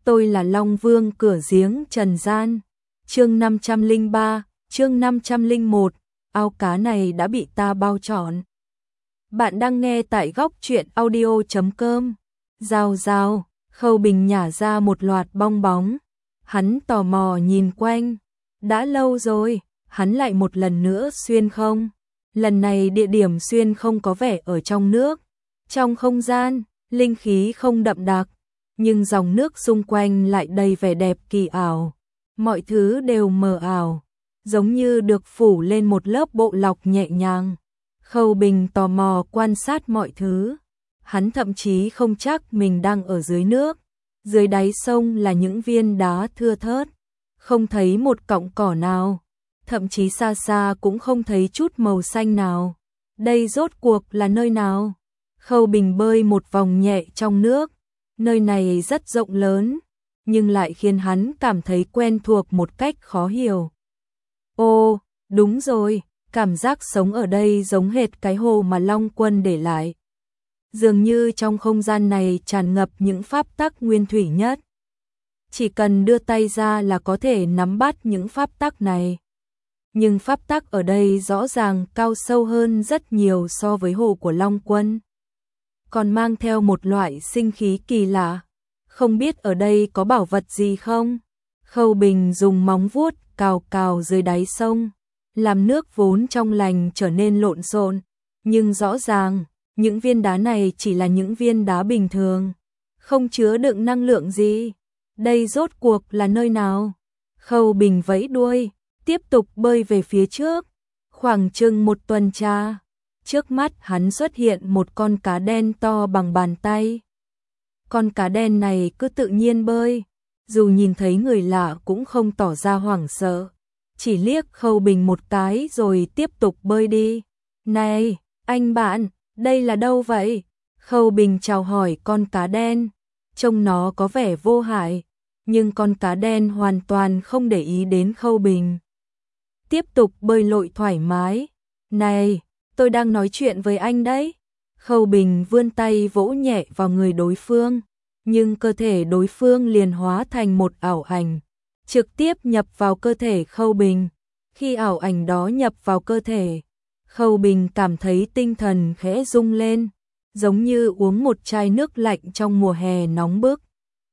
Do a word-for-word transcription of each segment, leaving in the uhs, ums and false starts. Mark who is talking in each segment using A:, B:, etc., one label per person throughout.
A: tôi là Long Vương cửa giếng trần gian. Chương năm trăm lẻ ba, chương năm trăm lẻ một, ao cá này đã bị ta bao trọn. Bạn đang nghe tại góc truyện audio chấm com. Rào rào, Khâu Bình nhả ra một loạt bong bóng. Hắn tò mò nhìn quanh. Đã lâu rồi, hắn lại một lần nữa xuyên không. Lần này địa điểm xuyên không có vẻ ở trong nước. Trong không gian, linh khí không đậm đặc, nhưng dòng nước xung quanh lại đầy vẻ đẹp kỳ ảo. Mọi thứ đều mờ ảo, giống như được phủ lên một lớp bộ lọc nhẹ nhàng. Khâu Bình tò mò quan sát mọi thứ. Hắn thậm chí không chắc mình đang ở dưới nước. Dưới đáy sông là những viên đá thưa thớt, không thấy một cọng cỏ nào, thậm chí xa xa cũng không thấy chút màu xanh nào. Đây rốt cuộc là nơi nào? Khâu Bình bơi một vòng nhẹ trong nước. Nơi này rất rộng lớn, nhưng lại khiến hắn cảm thấy quen thuộc một cách khó hiểu. Ô, đúng rồi, cảm giác sống ở đây giống hệt cái hồ mà Long Quân để lại. Dường như trong không gian này tràn ngập những pháp tắc nguyên thủy nhất. Chỉ cần đưa tay ra là có thể nắm bắt những pháp tắc này. Nhưng pháp tắc ở đây rõ ràng cao sâu hơn rất nhiều so với hồ của Long Quân. Còn mang theo một loại sinh khí kỳ lạ. Không biết ở đây có bảo vật gì không? Khâu Bình dùng móng vuốt cào cào dưới đáy sông, làm nước vốn trong lành trở nên lộn xộn. Nhưng rõ ràng, những viên đá này chỉ là những viên đá bình thường, không chứa đựng năng lượng gì. Đây rốt cuộc là nơi nào? Khâu Bình vẫy đuôi, tiếp tục bơi về phía trước. Khoảng chừng một tuần tra, trước mắt hắn xuất hiện một con cá đen to bằng bàn tay. Con cá đen này cứ tự nhiên bơi, dù nhìn thấy người lạ cũng không tỏ ra hoảng sợ, chỉ liếc Khâu Bình một cái rồi tiếp tục bơi đi. Này, anh bạn, đây là đâu vậy? Khâu Bình chào hỏi con cá đen, trông nó có vẻ vô hại, nhưng con cá đen hoàn toàn không để ý đến Khâu Bình. Tiếp tục bơi lội thoải mái. Này, tôi đang nói chuyện với anh đấy. Khâu Bình vươn tay vỗ nhẹ vào người đối phương, nhưng cơ thể đối phương liền hóa thành một ảo ảnh, trực tiếp nhập vào cơ thể Khâu Bình. Khi ảo ảnh đó nhập vào cơ thể, Khâu Bình cảm thấy tinh thần khẽ rung lên, giống như uống một chai nước lạnh trong mùa hè nóng bức.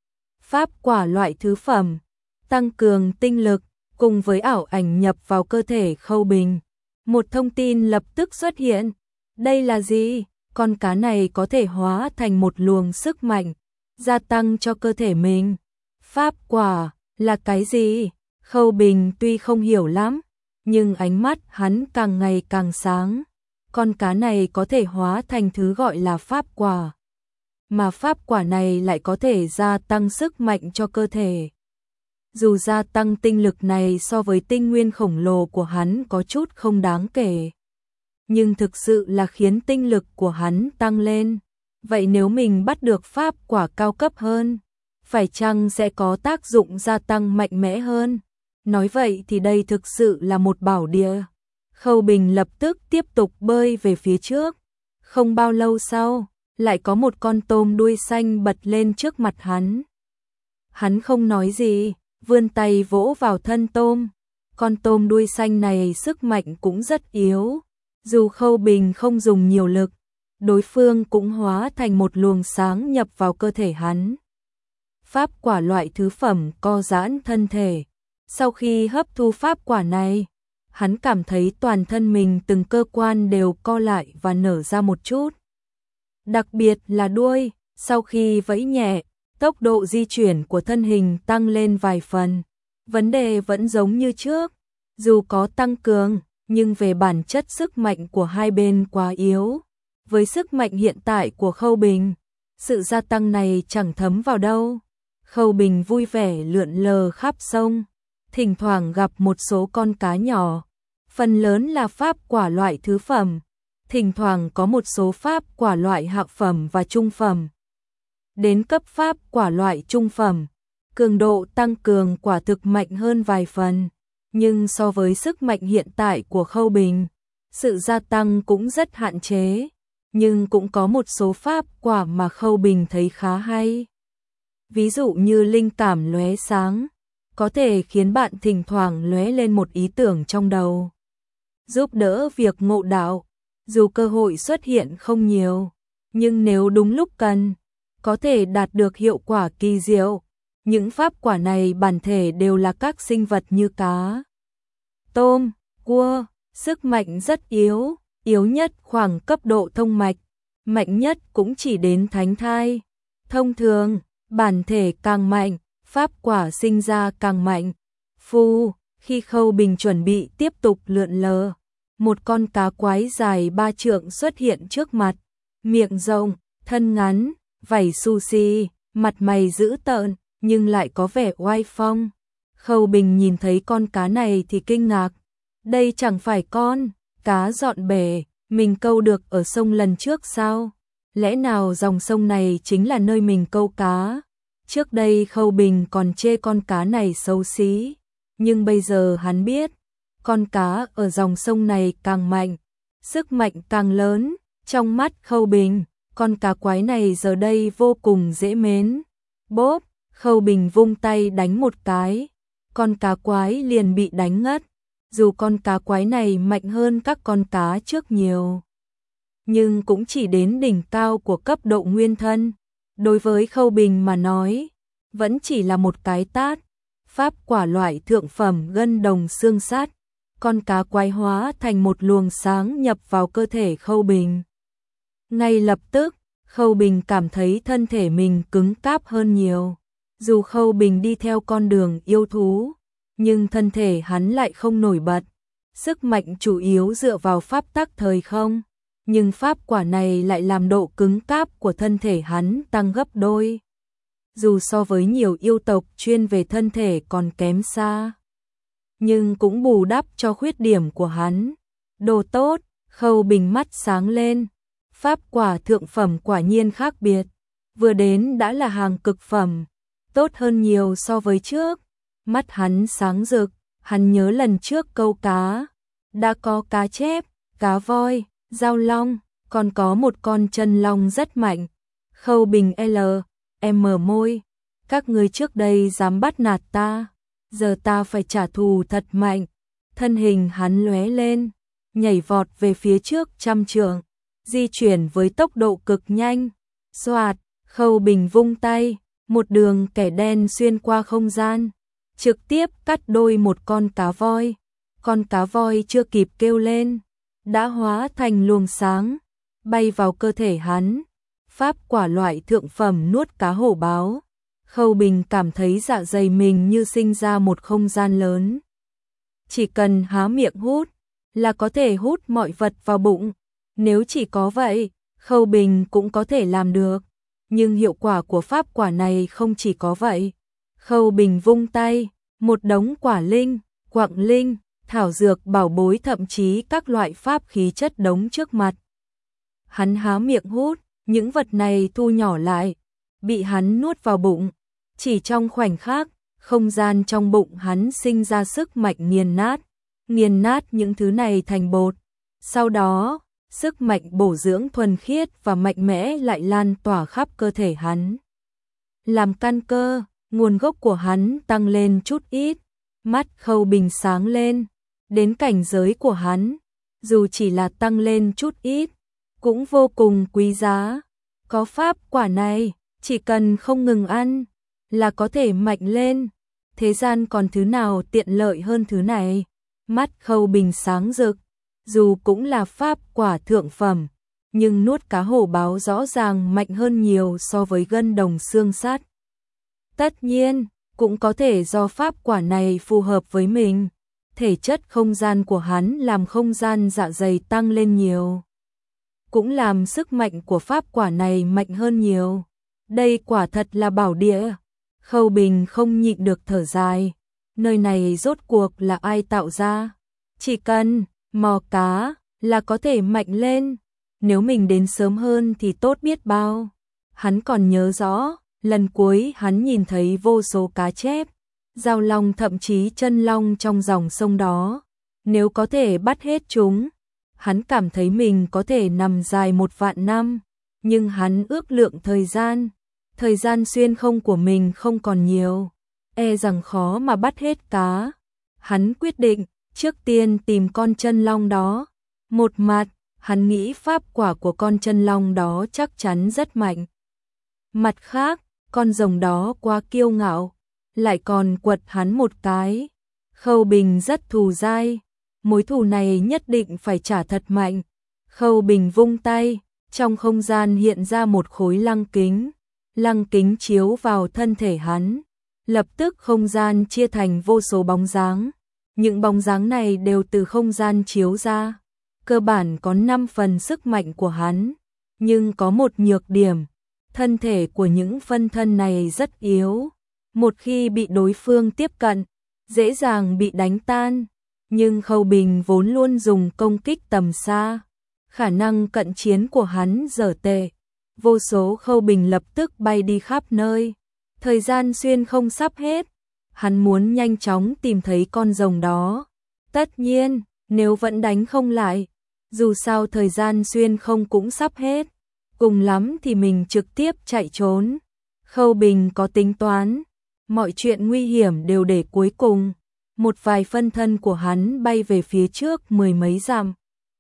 A: Pháp quả loại thứ phẩm, tăng cường tinh lực, cùng với ảo ảnh nhập vào cơ thể Khâu Bình. Một thông tin lập tức xuất hiện. Đây là gì? Con cá này có thể hóa thành một luồng sức mạnh, gia tăng cho cơ thể mình. Pháp quả là cái gì? Khâu Bình tuy không hiểu lắm, nhưng ánh mắt hắn càng ngày càng sáng. Con cá này có thể hóa thành thứ gọi là pháp quả, mà pháp quả này lại có thể gia tăng sức mạnh cho cơ thể. Dù gia tăng tinh lực này so với tinh nguyên khổng lồ của hắn có chút không đáng kể, nhưng thực sự là khiến tinh lực của hắn tăng lên. Vậy nếu mình bắt được pháp quả cao cấp hơn, phải chăng sẽ có tác dụng gia tăng mạnh mẽ hơn? Nói vậy thì đây thực sự là một bảo địa. Khâu Bình lập tức tiếp tục bơi về phía trước. Không bao lâu sau, lại có một con tôm đuôi xanh bật lên trước mặt hắn. Hắn không nói gì, vươn tay vỗ vào thân tôm. Con tôm đuôi xanh này sức mạnh cũng rất yếu. Dù Khâu Bình không dùng nhiều lực, đối phương cũng hóa thành một luồng sáng nhập vào cơ thể hắn. Pháp quả loại thứ phẩm co giãn thân thể. Sau khi hấp thu pháp quả này, hắn cảm thấy toàn thân mình từng cơ quan đều co lại và nở ra một chút. Đặc biệt là đuôi, sau khi vẫy nhẹ, tốc độ di chuyển của thân hình tăng lên vài phần. Vấn đề vẫn giống như trước, dù có tăng cường, nhưng về bản chất sức mạnh của hai bên quá yếu. Với sức mạnh hiện tại của Khâu Bình, sự gia tăng này chẳng thấm vào đâu. Khâu Bình vui vẻ lượn lờ khắp sông, thỉnh thoảng gặp một số con cá nhỏ, phần lớn là pháp quả loại thứ phẩm, thỉnh thoảng có một số pháp quả loại hạ phẩm và trung phẩm. Đến cấp pháp quả loại trung phẩm, cường độ tăng cường quả thực mạnh hơn vài phần, nhưng so với sức mạnh hiện tại của Khâu Bình, sự gia tăng cũng rất hạn chế, nhưng cũng có một số pháp quả mà Khâu Bình thấy khá hay. ví dụ như linh cảm lóe sáng, có thể khiến bạn thỉnh thoảng lóe lên một ý tưởng trong đầu, giúp đỡ việc ngộ đạo, dù cơ hội xuất hiện không nhiều, nhưng nếu đúng lúc cần, có thể đạt được hiệu quả kỳ diệu. Những pháp quả này bản thể đều là các sinh vật như cá, tôm, cua, sức mạnh rất yếu, yếu nhất khoảng cấp độ thông mạch, mạnh nhất cũng chỉ đến thánh thai. Thông thường, bản thể càng mạnh, pháp quả sinh ra càng mạnh. Phu, khi Khâu Bình chuẩn bị tiếp tục lượn lờ, một con cá quái dài ba trượng xuất hiện trước mặt, miệng rộng, thân ngắn, vảy xù xì, mặt mày dữ tợn, nhưng lại có vẻ oai phong. Khâu Bình nhìn thấy con cá này thì kinh ngạc, đây chẳng phải con cá dọn bể mình câu được ở sông lần trước sao? Lẽ nào dòng sông này chính là nơi mình câu cá? Trước đây Khâu Bình còn chê con cá này xấu xí, nhưng bây giờ hắn biết, con cá ở dòng sông này càng mạnh, sức mạnh càng lớn. Trong mắt Khâu Bình, con cá quái này giờ đây vô cùng dễ mến. Bốp, Khâu Bình vung tay đánh một cái, con cá quái liền bị đánh ngất. Dù con cá quái này mạnh hơn các con cá trước nhiều, nhưng cũng chỉ đến đỉnh cao của cấp độ nguyên thân. Đối với Khâu Bình mà nói, vẫn chỉ là một cái tát. Pháp quả loại thượng phẩm gân đồng xương sắt, con cá quái hóa thành một luồng sáng nhập vào cơ thể Khâu Bình. Ngay lập tức, Khâu Bình cảm thấy thân thể mình cứng cáp hơn nhiều. Dù Khâu Bình đi theo con đường yêu thú, nhưng thân thể hắn lại không nổi bật. Sức mạnh chủ yếu dựa vào pháp tắc thời không, nhưng pháp quả này lại làm độ cứng cáp của thân thể hắn tăng gấp đôi. Dù so với nhiều yêu tộc chuyên về thân thể còn kém xa, nhưng cũng bù đắp cho khuyết điểm của hắn. Đồ tốt, Khâu Bình mắt sáng lên. Pháp quả thượng phẩm quả nhiên khác biệt, vừa đến đã là hàng cực phẩm, tốt hơn nhiều so với trước. Mắt hắn sáng rực, hắn nhớ lần trước câu cá, đã có cá chép, cá voi, dao long, còn có một con chân long rất mạnh. Khâu Bình L, em mở môi, các người trước đây dám bắt nạt ta, giờ ta phải trả thù thật mạnh. Thân hình hắn lóe lên, nhảy vọt về phía trước trăm trượng, di chuyển với tốc độ cực nhanh. Xoạt, Khâu Bình vung tay, một đường kẻ đen xuyên qua không gian, trực tiếp cắt đôi một con cá voi. Con cá voi chưa kịp kêu lên, đã hóa thành luồng sáng, bay vào cơ thể hắn. Pháp quả loại thượng phẩm nuốt cá hổ báo. Khâu Bình cảm thấy dạ dày mình như sinh ra một không gian lớn. Chỉ cần há miệng hút, là có thể hút mọi vật vào bụng. Nếu chỉ có vậy, Khâu Bình cũng có thể làm được. Nhưng hiệu quả của pháp quả này không chỉ có vậy. Khâu Bình vung tay, một đống quả linh, quặng linh, thảo dược bảo bối thậm chí các loại pháp khí chất đống trước mặt. Hắn há miệng hút, những vật này thu nhỏ lại, bị hắn nuốt vào bụng. Chỉ trong khoảnh khắc, không gian trong bụng hắn sinh ra sức mạnh nghiền nát, nghiền nát những thứ này thành bột. Sau đó, sức mạnh bổ dưỡng thuần khiết và mạnh mẽ lại lan tỏa khắp cơ thể hắn. Làm căn cơ, nguồn gốc của hắn tăng lên chút ít. Mắt Khâu Bình sáng lên, đến cảnh giới của hắn, dù chỉ là tăng lên chút ít, cũng vô cùng quý giá. Có pháp quả này, chỉ cần không ngừng ăn, là có thể mạnh lên. Thế gian còn thứ nào tiện lợi hơn thứ này? Mắt Khâu Bình sáng rực, dù cũng là pháp quả thượng phẩm, nhưng nuốt cá hổ báo rõ ràng mạnh hơn nhiều so với gân đồng xương sắt. Tất nhiên, cũng có thể do pháp quả này phù hợp với mình. Thể chất không gian của hắn làm không gian dạ dày tăng lên nhiều, cũng làm sức mạnh của pháp quả này mạnh hơn nhiều. Đây quả thật là bảo địa. Khâu Bình không nhịn được thở dài. Nơi này rốt cuộc là ai tạo ra? Chỉ cần mò cá là có thể mạnh lên. Nếu mình đến sớm hơn thì tốt biết bao. Hắn còn nhớ rõ, lần cuối hắn nhìn thấy vô số cá chép, dao long thậm chí chân long trong dòng sông đó. Nếu có thể bắt hết chúng, hắn cảm thấy mình có thể nằm dài một vạn năm. Nhưng hắn ước lượng thời gian, Thời gian xuyên không của mình không còn nhiều, e rằng khó mà bắt hết cá. Hắn quyết định, trước tiên tìm con chân long đó. Một mặt, hắn nghĩ pháp quả của con chân long đó chắc chắn rất mạnh. Mặt khác, con rồng đó quá kiêu ngạo, lại còn quật hắn một cái. Khâu Bình rất thù dai, mối thù này nhất định phải trả thật mạnh. Khâu Bình vung tay, trong không gian hiện ra một khối lăng kính. Lăng kính chiếu vào thân thể hắn, lập tức không gian chia thành vô số bóng dáng. Những bóng dáng này đều từ không gian chiếu ra, cơ bản có năm phần sức mạnh của hắn, nhưng có một nhược điểm, thân thể của những phân thân này rất yếu, một khi bị đối phương tiếp cận, dễ dàng bị đánh tan, nhưng Khâu Bình vốn luôn dùng công kích tầm xa, khả năng cận chiến của hắn dở tệ, vô số Khâu Bình lập tức bay đi khắp nơi, thời gian xuyên không sắp hết, hắn muốn nhanh chóng tìm thấy con rồng đó, tất nhiên, nếu vẫn đánh không lại, dù sao thời gian xuyên không cũng sắp hết, cùng lắm thì mình trực tiếp chạy trốn. Khâu Bình có tính toán, mọi chuyện nguy hiểm đều để cuối cùng. Một vài phân thân của hắn bay về phía trước mười mấy dặm,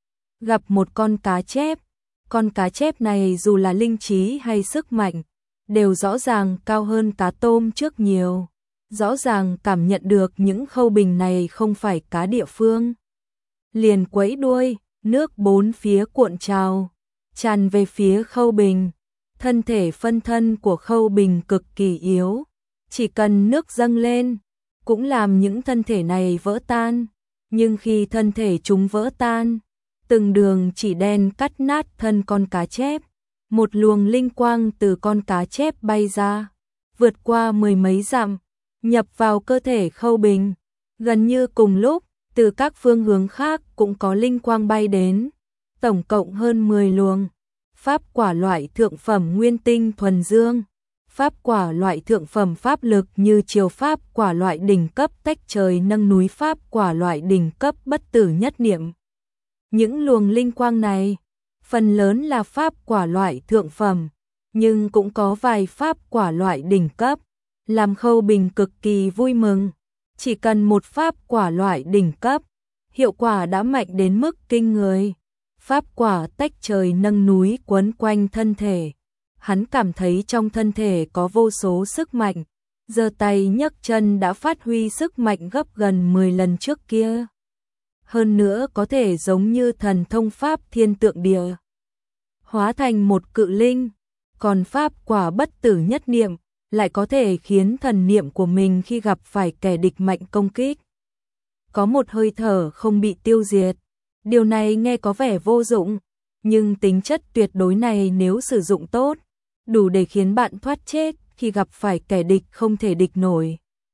A: gặp một con cá chép. Con cá chép này dù là linh trí hay sức mạnh, đều rõ ràng cao hơn cá tôm trước nhiều. Rõ ràng cảm nhận được những Khâu Bình này không phải cá địa phương. Liền quẫy đuôi, nước bốn phía cuộn trào, tràn về phía Khâu Bình. Thân thể phân thân của Khâu Bình cực kỳ yếu, chỉ cần nước dâng lên, cũng làm những thân thể này vỡ tan. Nhưng khi thân thể chúng vỡ tan, từng đường chỉ đen cắt nát thân con cá chép. Một luồng linh quang từ con cá chép bay ra, vượt qua mười mấy dặm, nhập vào cơ thể Khâu Bình. Gần như cùng lúc, từ các phương hướng khác cũng có linh quang bay đến, tổng cộng hơn mười luồng. Pháp quả loại thượng phẩm nguyên tinh thuần dương, pháp quả loại thượng phẩm pháp lực như chiều pháp quả loại đỉnh cấp tách trời nâng núi, pháp quả loại đỉnh cấp bất tử nhất niệm. Những luồng linh quang này, phần lớn là pháp quả loại thượng phẩm, nhưng cũng có vài pháp quả loại đỉnh cấp, làm Khâu Bình cực kỳ vui mừng. Chỉ cần một pháp quả loại đỉnh cấp, hiệu quả đã mạnh đến mức kinh người. Pháp quả tách trời nâng núi quấn quanh thân thể, hắn cảm thấy trong thân thể có vô số sức mạnh, giơ tay nhấc chân đã phát huy sức mạnh gấp gần mười lần trước kia. Hơn nữa có thể giống như thần thông pháp thiên tượng địa, hóa thành một cự linh, còn pháp quả bất tử nhất niệm lại có thể khiến thần niệm của mình khi gặp phải kẻ địch mạnh công kích, có một hơi thở không bị tiêu diệt. Điều này nghe có vẻ vô dụng, nhưng tính chất tuyệt đối này nếu sử dụng tốt, đủ để khiến bạn thoát chết khi gặp phải kẻ địch không thể địch nổi.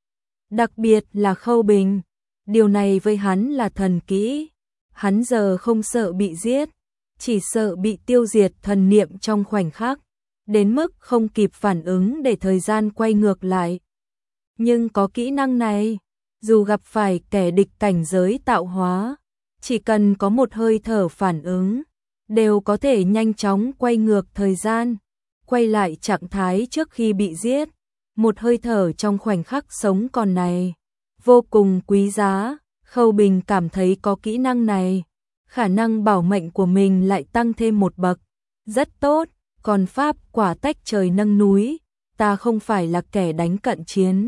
A: Đặc biệt là Khâu Bình, điều này với hắn là thần kỹ, hắn giờ không sợ bị giết, chỉ sợ bị tiêu diệt thần niệm trong khoảnh khắc, đến mức không kịp phản ứng để thời gian quay ngược lại. Nhưng có kỹ năng này, dù gặp phải kẻ địch cảnh giới tạo hóa, chỉ cần có một hơi thở phản ứng, đều có thể nhanh chóng quay ngược thời gian, quay lại trạng thái trước khi bị giết. Một hơi thở trong khoảnh khắc sống còn này, vô cùng quý giá. Khâu Bình cảm thấy có kỹ năng này, khả năng bảo mệnh của mình lại tăng thêm một bậc, rất tốt. Còn pháp quả tách trời nâng núi, ta không phải là kẻ đánh cận chiến,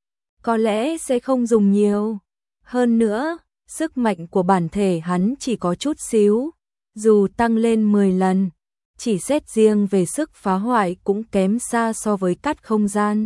A: có lẽ sẽ không dùng nhiều. Hơn nữa, sức mạnh của bản thể hắn chỉ có chút xíu, dù tăng lên mười lần, chỉ xét riêng về sức phá hoại cũng kém xa so với cắt không gian.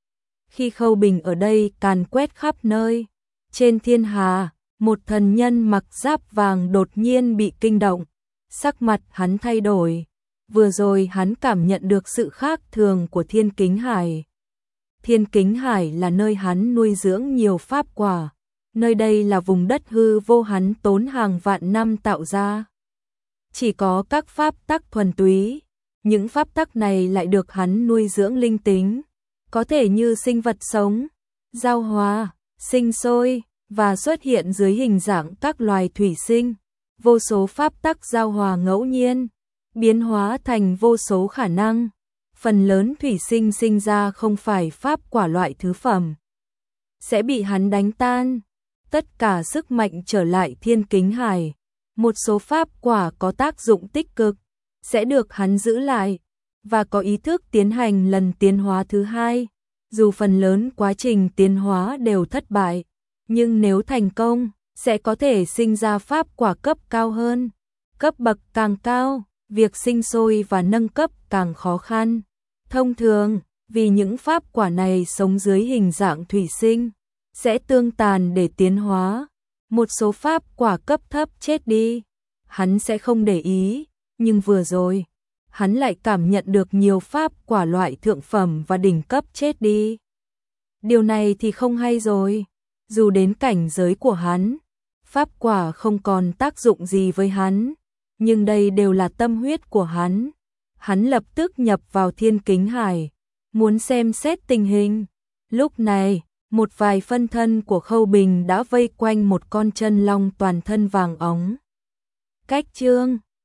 A: Khi Khâu Bình ở đây càn quét khắp nơi, trên thiên hà, một thần nhân mặc giáp vàng đột nhiên bị kinh động, sắc mặt hắn thay đổi. Vừa rồi hắn cảm nhận được sự khác thường của Thiên Kính Hải. Thiên Kính Hải là nơi hắn nuôi dưỡng nhiều pháp quả, nơi đây là vùng đất hư vô hắn tốn hàng vạn năm tạo ra. Chỉ có các pháp tắc thuần túy, những pháp tắc này lại được hắn nuôi dưỡng linh tính, có thể như sinh vật sống, giao hóa, sinh sôi và xuất hiện dưới hình dạng các loài thủy sinh. Vô số pháp tắc giao hòa ngẫu nhiên, biến hóa thành vô số khả năng. phần lớn thủy sinh sinh ra không phải pháp quả loại thứ phẩm, sẽ bị hắn đánh tan. Tất cả sức mạnh trở lại thiên kính hải. Một số pháp quả có tác dụng tích cực, sẽ được hắn giữ lại, và có ý thức tiến hành lần tiến hóa thứ hai. Dù phần lớn quá trình tiến hóa đều thất bại, nhưng nếu thành công, sẽ có thể sinh ra pháp quả cấp cao hơn. Cấp bậc càng cao, việc sinh sôi và nâng cấp càng khó khăn. Thông thường, vì những pháp quả này sống dưới hình dạng thủy sinh, sẽ tương tàn để tiến hóa. Một số pháp quả cấp thấp chết đi, hắn sẽ không để ý, nhưng vừa rồi, hắn lại cảm nhận được nhiều pháp quả loại thượng phẩm và đỉnh cấp chết đi. Điều này thì không hay rồi, dù đến cảnh giới của hắn, pháp quả không còn tác dụng gì với hắn, nhưng đây đều là tâm huyết của hắn. Hắn lập tức nhập vào thiên kính hải, muốn xem xét tình hình. Lúc này, một vài phân thân của Khâu Bình đã vây quanh một con chân long toàn thân vàng óng. Cách chương